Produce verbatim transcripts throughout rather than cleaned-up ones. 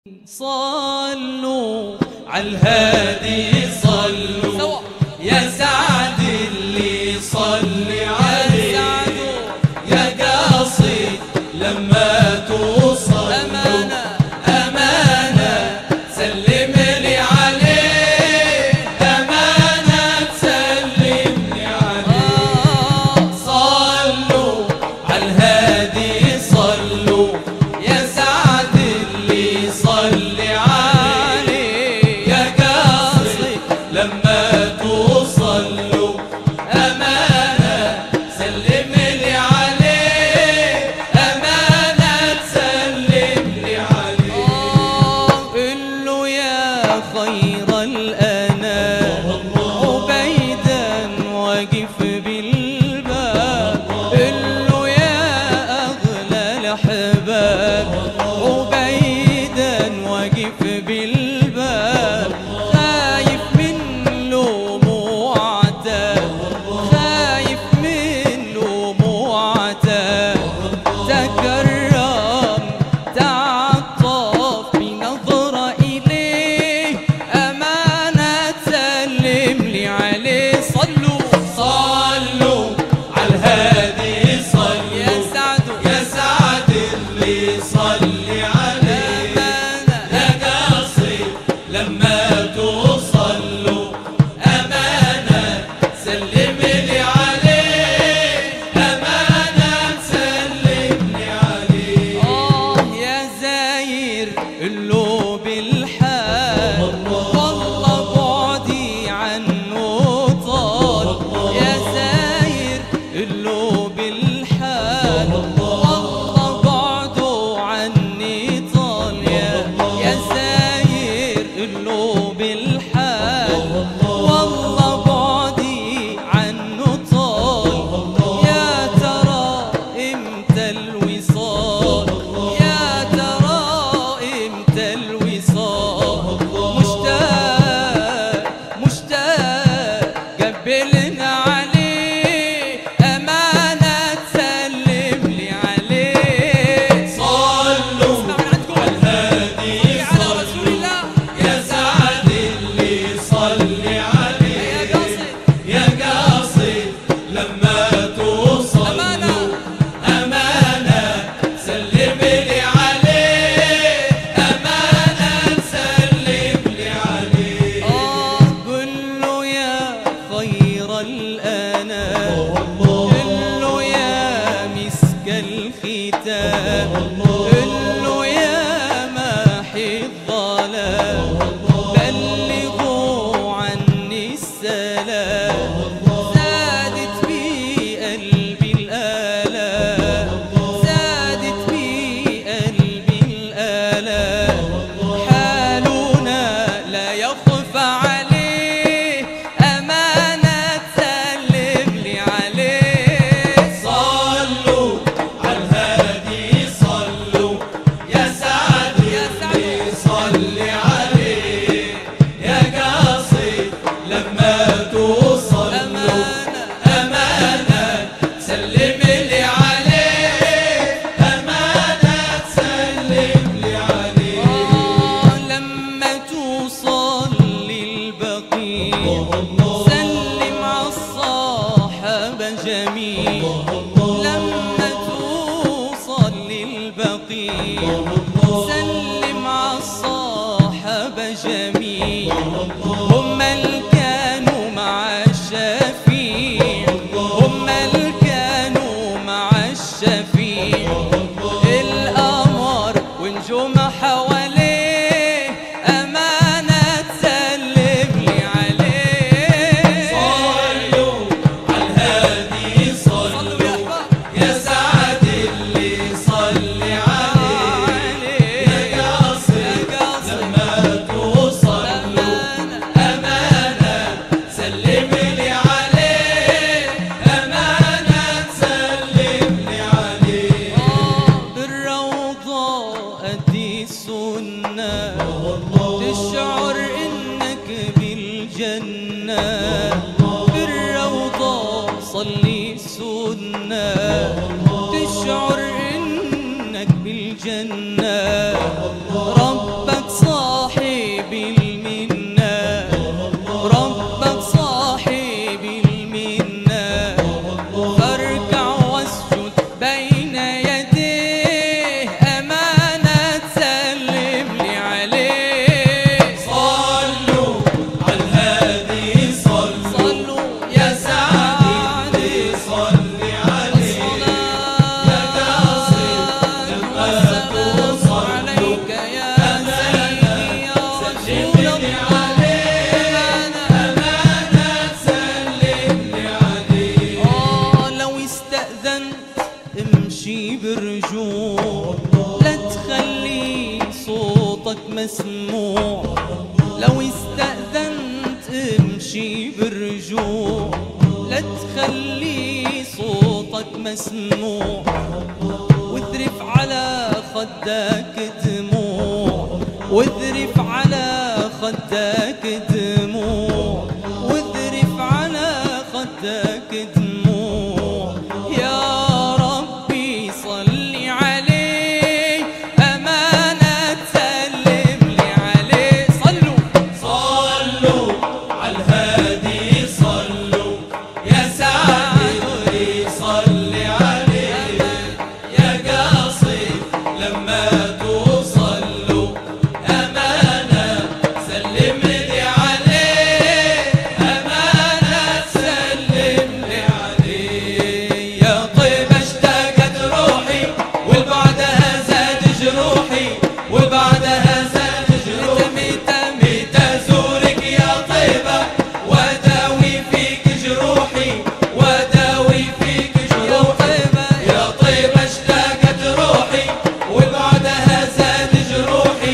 صلوا على الهادي صلوا يا سعد اللي صلي عليه يا قاصد لما توصل أمانة أمانة سلم لي عليه أمانة سلم لي عليه صلوا على الهادي صلوا يا سعد اللي صلي عليه يا قاصد لما توصلوا أمانة سلم لي عليه أمانة سلم لي عليه قل له يا خير الأنام عبيدا واقف بالباب قل له يا أغلى الأحباب عبيدا واقف بالباب خايف من لموعته خايف من لموعته تكرم تعطف بنظرة إليه أمانة سلم لي عليه صلوا صلوا على الهادي صلوا يا سعد يا سعد اللي صلي عليه يا قاصد لما توصلوا أمانة سلم لي عليه أمانة سلم لي عليه آه يا زاير قلوب الحال والله بعدي عنه طال يا زاير قلوب الحال والله بعده عني طال يا يا زاير قلوب الحال والله بعدي عنه طال يا ترى امتى الوصال يا ترى امتى الوصال مشتاق مشتاق قبلنا عليه أمانة تسلم لي عليه صلوا على الهادي صلوا يا سعد اللي صلي عليه يا قاصد يا قاصد لما توصلوا أمانة سلم لي عليه أمانة سلم لي عليه آه قل له يا خير الأنام قل له يا مسك الختام قل له يا ماحي الظلام بلغوا عني السلام زادت في قلبي الآلام زادت في قلبي الآلام حالنا لا يخفى عليه أمانة سلم لي عليه صلوا على الهادي صلوا يا سعد اللي صلي عليه يا قاصد لما توصل أمانة سلم لي عليه أمانة سلم لي عليه آه لما توصل للبقيع سلم على الصحابة جميع لما توصل للبقيع سلم على الصحابة جميع هم اللي كانوا مع الشفيع هم اللي كانوا مع الشفيع القمر ونجوم حواليه أمانة تسلم لي عليه صلوا على الهادي صلوا يا سعد اللي صلي عليه يا قاصد لما توصلوا أمانة سلم لي عليه أمانة سلم لي عليه بالروضة أدي السنة تشعر إنك بالجنة بالروضة صلي السنة تشعر إنك بالجنة ربك مسموع، لو استأذنت امشي برجوع، لا تخلي صوتك مسموع، واذرف على خدك دموع، واذرف على خدك دموع، واذرف على خدك دموع. يا ربي صلي عليه، أمانة تسلم لي عليه. صلوا صلوا على الهادي، صلوا يا سعدي، صلي عليه يا قاصد لما توصلوا، أمانة سلم لي عليه، أمانة سلم لي عليه. يا طيبة اشتاقت روحي وبعدها زاد جروحي، وبعدها زاد جروحي. متى متى زورك يا طيبة واداوي فيك جروحي، واداوي فيك جروحي. يا طيبة اشتاقت روحي وبعدها زاد جروحي،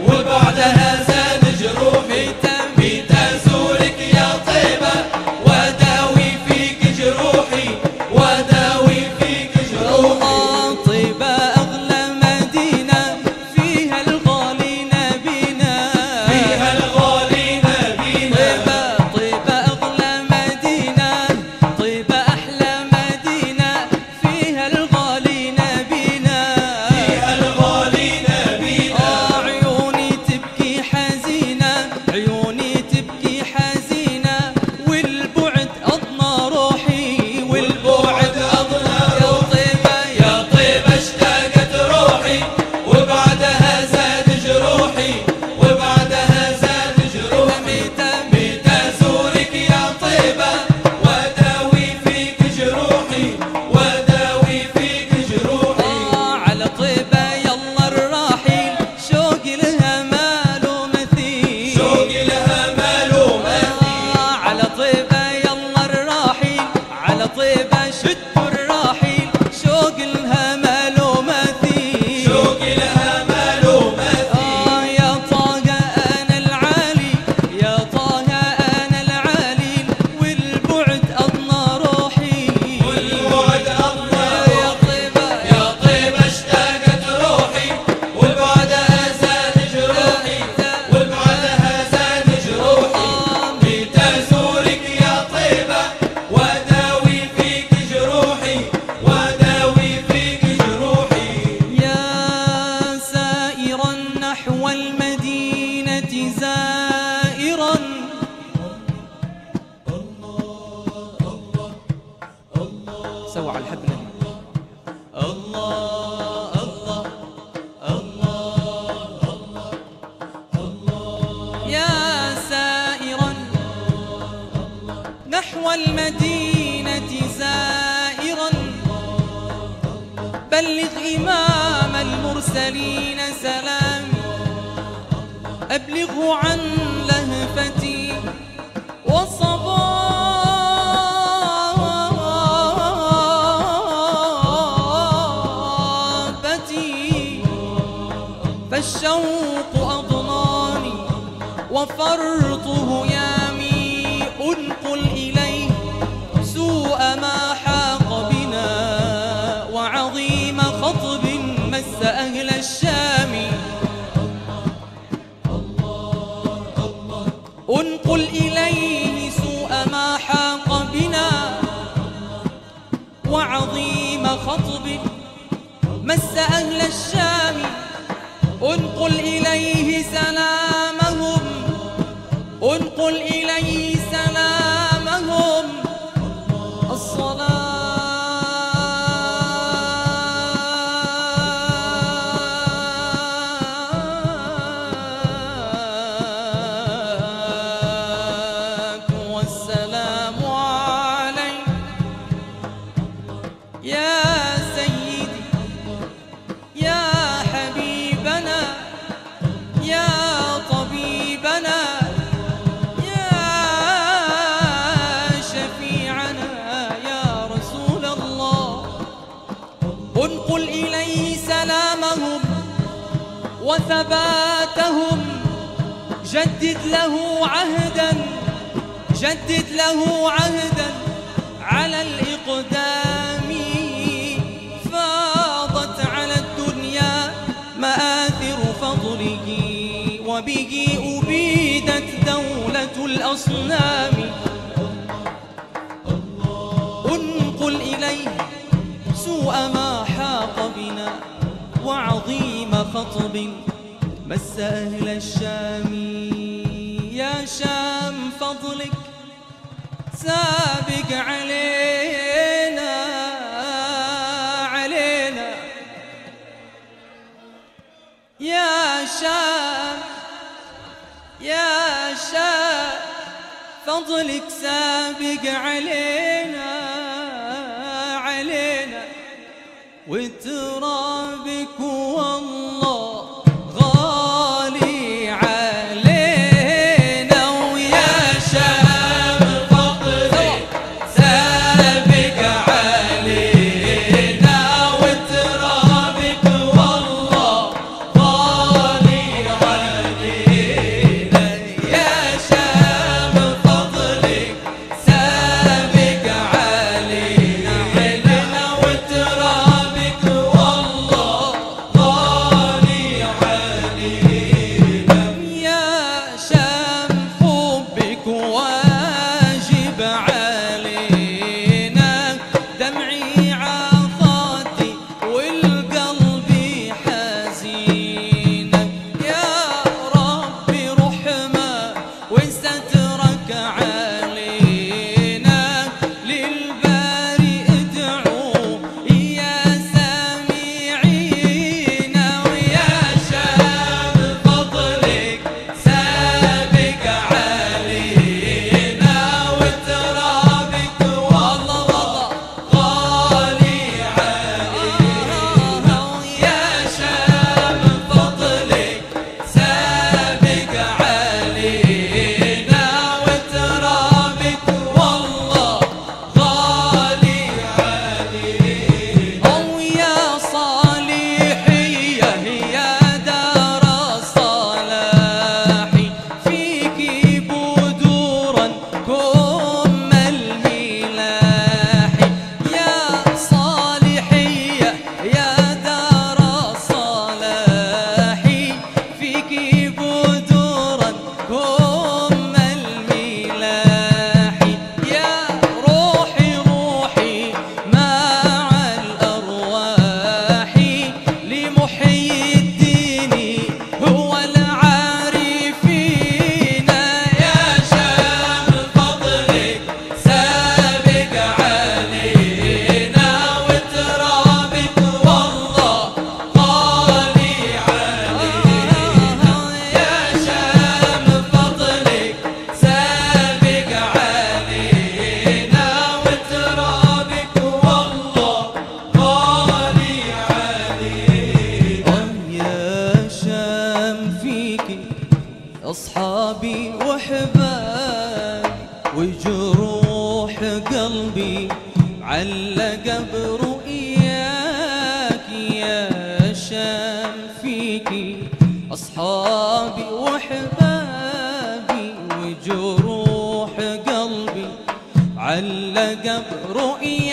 وبعدها زاد جروحي. متى زورك يا طيبة واداوي فيك جروحي، واداوي فيك جروحي. الله طيبة أغلى مدينة، فيها الغالي نبينا، فيها الغالي نبينا. طيبة طيبة أغلى مدينة، طيبة أحلى مدينة، فيها الغالي نبينا، فيها الغالي نبينا. آه عيوني تبكي حزينة، عيوني تبكي حزينة، والبعد أضنى روحي، والبعد أضنى يا طيبة يا طيبة اشتاقت روحي وبعدها زاد جروحي، وبعدها زاد جروحي. متى زورك يا طيبة واداوي فيك جروحي، واداوي فيك جروحي. آه على طيبة يلا الراحل، شوق لها ماله مثيل، شوقي لها ماله مثيل. آه على طيبة يلا الراحل، على طيبة شدوا الراحل، شوق لها ماله مثيل. شوقي لها ماله مثيل. آه يا طه أنا العالي، يا طه أنا العالي، والبعد أضنى روحي، والبعد أضنى يا طيبة يا طيبة اشتاقت روحي وبعدها زاد جروحي، وبعدها زاد جروحي. متى زورك يا طيبة واداوي فيك جروحي، واداوي فيك جروحي. يا سائرا نحو المدينة زائرا، سوى على الحبل. الله الله الله يا سائرا نحو المدينة زائرا، بلغ إمام المرسلين سلامي، أبلغه عن لهفتي وصبابتي، فالشوق أضناني وفرطه يامي، أنقل إليه سوء ما حاق بنا، وعظيم خطب مس أهل الشام. أنقل إليه سوء ما حاق بنا، وعظيم خطب مس أهل الشام. انقل إليه سلامهم، انقل إليه سلامهم، الصلاة والسلام عليك يا سيدي يا حبيبنا يا طبيبنا يا شفيعنا يا رسول الله. انقل إليه سلامهم وثباتهم جدد له عهدا جدد له عهدا على الإقدام. فاضت على الدنيا مآثر فضله، وبه أبيدت دولة الأصنام. انقل إليه سوء ما حاق بنا وعظيم خطب مس أهل الشام. يا شام فضلك سابق علينا علينا يا شام يا شام فضلك سابق علينا علينا وترابك والله غالي علينا. ويا شام فضلك سابق علينا وترابك والله غالي علينا. يا شام فضلك سابق علينا وترابك والله غالي علينا. يا شام حبك واجب علينا، دمعي عاطاتي والقلب حزينة. يا ربي رحمة وسترك علينا، للباري ادعوا يا سامعين. ويا شام فضلك سابق علينا وترابك والله والله غالي علينا. يا شام فضلك سابق علينا وترابك والله غالي علينا. أو يا صالحية يا دار الصلاح، فيك بدورا كم الملاح. يا صالحية يا دار الصلاح، فيك بدورا كم الملاح. يا روحي روحي مع الأرواح، لمحيي الدين هو العارفين. يا شام فضلك سابق علينا وترابك والله غالي علينا. يا شام فضلك سابق علينا وترابك والله غالي علينا. يا شام فيك أصحابي وأحبابي، وجروح قلبي علق برؤياك. يا شام فيك أصحابي وأحبابي، وجروح قلبي علق برؤياك.